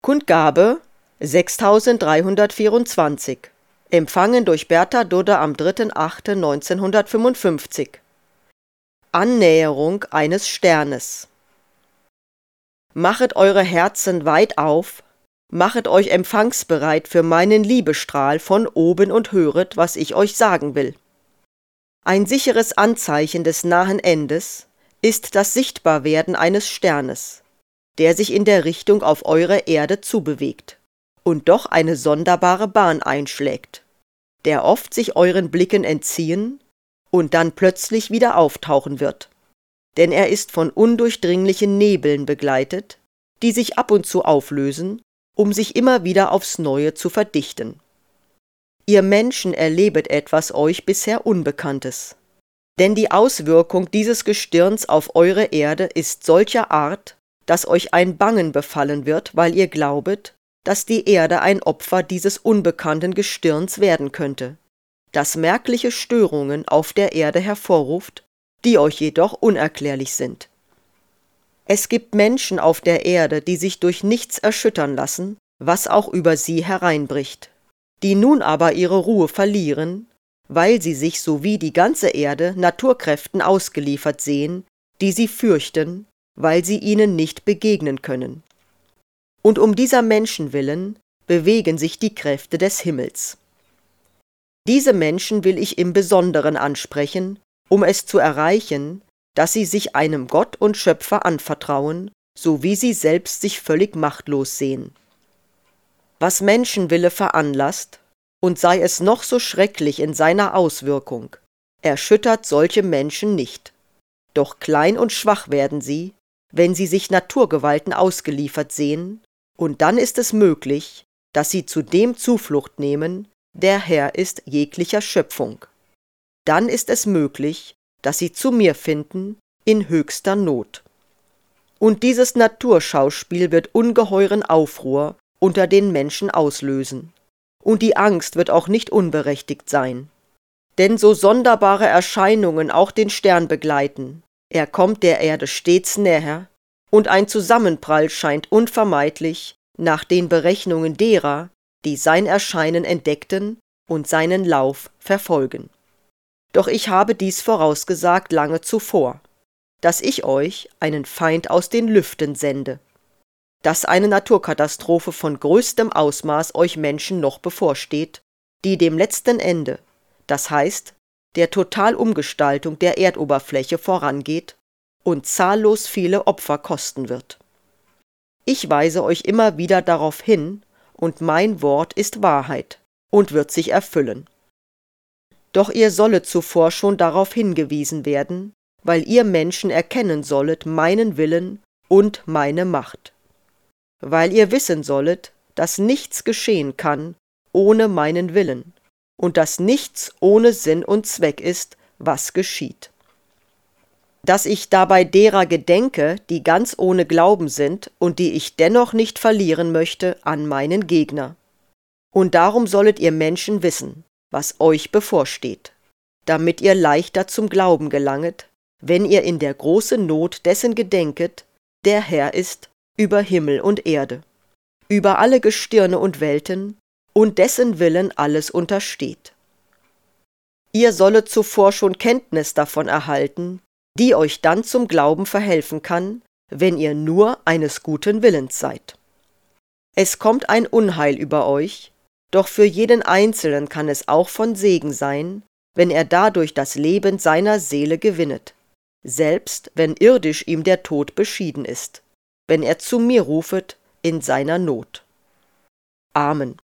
Kundgabe 6324. Empfangen durch Bertha Dudde am 3.8.1955. Annäherung eines Sternes. Machet eure Herzen weit auf, machet euch empfangsbereit für meinen Liebestrahl von oben und höret, was ich euch sagen will. Ein sicheres Anzeichen des nahen Endes ist das Sichtbarwerden eines Sternes, der sich in der Richtung auf eure Erde zubewegt und doch eine sonderbare Bahn einschlägt, der oft sich euren Blicken entziehen und dann plötzlich wieder auftauchen wird. Denn er ist von undurchdringlichen Nebeln begleitet, die sich ab und zu auflösen, um sich immer wieder aufs Neue zu verdichten. Ihr Menschen erlebet etwas euch bisher Unbekanntes. Denn die Auswirkung dieses Gestirns auf eure Erde ist solcher Art, dass euch ein Bangen befallen wird, weil ihr glaubet, dass die Erde ein Opfer dieses unbekannten Gestirns werden könnte, das merkliche Störungen auf der Erde hervorruft, die euch jedoch unerklärlich sind. Es gibt Menschen auf der Erde, die sich durch nichts erschüttern lassen, was auch über sie hereinbricht, die nun aber ihre Ruhe verlieren, weil sie sich sowie die ganze Erde Naturkräften ausgeliefert sehen, die sie fürchten, weil sie ihnen nicht begegnen können. Und um dieser Menschen willen bewegen sich die Kräfte des Himmels. Diese Menschen will ich im Besonderen ansprechen, um es zu erreichen, dass sie sich einem Gott und Schöpfer anvertrauen, so wie sie selbst sich völlig machtlos sehen. Was Menschenwille veranlasst, und sei es noch so schrecklich in seiner Auswirkung, erschüttert solche Menschen nicht. Doch klein und schwach werden sie, wenn sie sich Naturgewalten ausgeliefert sehen, und dann ist es möglich, dass sie zu dem Zuflucht nehmen, der Herr ist jeglicher Schöpfung. Dann ist es möglich, dass sie zu mir finden in höchster Not. Und dieses Naturschauspiel wird ungeheuren Aufruhr unter den Menschen auslösen. Und die Angst wird auch nicht unberechtigt sein. Denn so sonderbare Erscheinungen auch den Stern begleiten, er kommt der Erde stets näher, und ein Zusammenprall scheint unvermeidlich nach den Berechnungen derer, die sein Erscheinen entdeckten und seinen Lauf verfolgen. Doch ich habe dies vorausgesagt lange zuvor, dass ich euch einen Feind aus den Lüften sende, dass eine Naturkatastrophe von größtem Ausmaß euch Menschen noch bevorsteht, die dem letzten Ende, das heißt der Totalumgestaltung der Erdoberfläche vorangeht und zahllos viele Opfer kosten wird. Ich weise euch immer wieder darauf hin, und mein Wort ist Wahrheit und wird sich erfüllen. Doch ihr sollet zuvor schon darauf hingewiesen werden, weil ihr Menschen erkennen sollet meinen Willen und meine Macht. Weil ihr wissen sollet, dass nichts geschehen kann ohne meinen Willen und dass nichts ohne Sinn und Zweck ist, was geschieht. Dass ich dabei derer gedenke, die ganz ohne Glauben sind und die ich dennoch nicht verlieren möchte an meinen Gegner. Und darum sollet ihr Menschen wissen, was euch bevorsteht, damit ihr leichter zum Glauben gelanget, wenn ihr in der großen Not dessen gedenket, der Herr ist über Himmel und Erde, über alle Gestirne und Welten, und dessen Willen alles untersteht. Ihr sollet zuvor schon Kenntnis davon erhalten, die euch dann zum Glauben verhelfen kann, wenn ihr nur eines guten Willens seid. Es kommt ein Unheil über euch, doch für jeden Einzelnen kann es auch von Segen sein, wenn er dadurch das Leben seiner Seele gewinnet, selbst wenn irdisch ihm der Tod beschieden ist, wenn er zu mir rufet in seiner Not. Amen.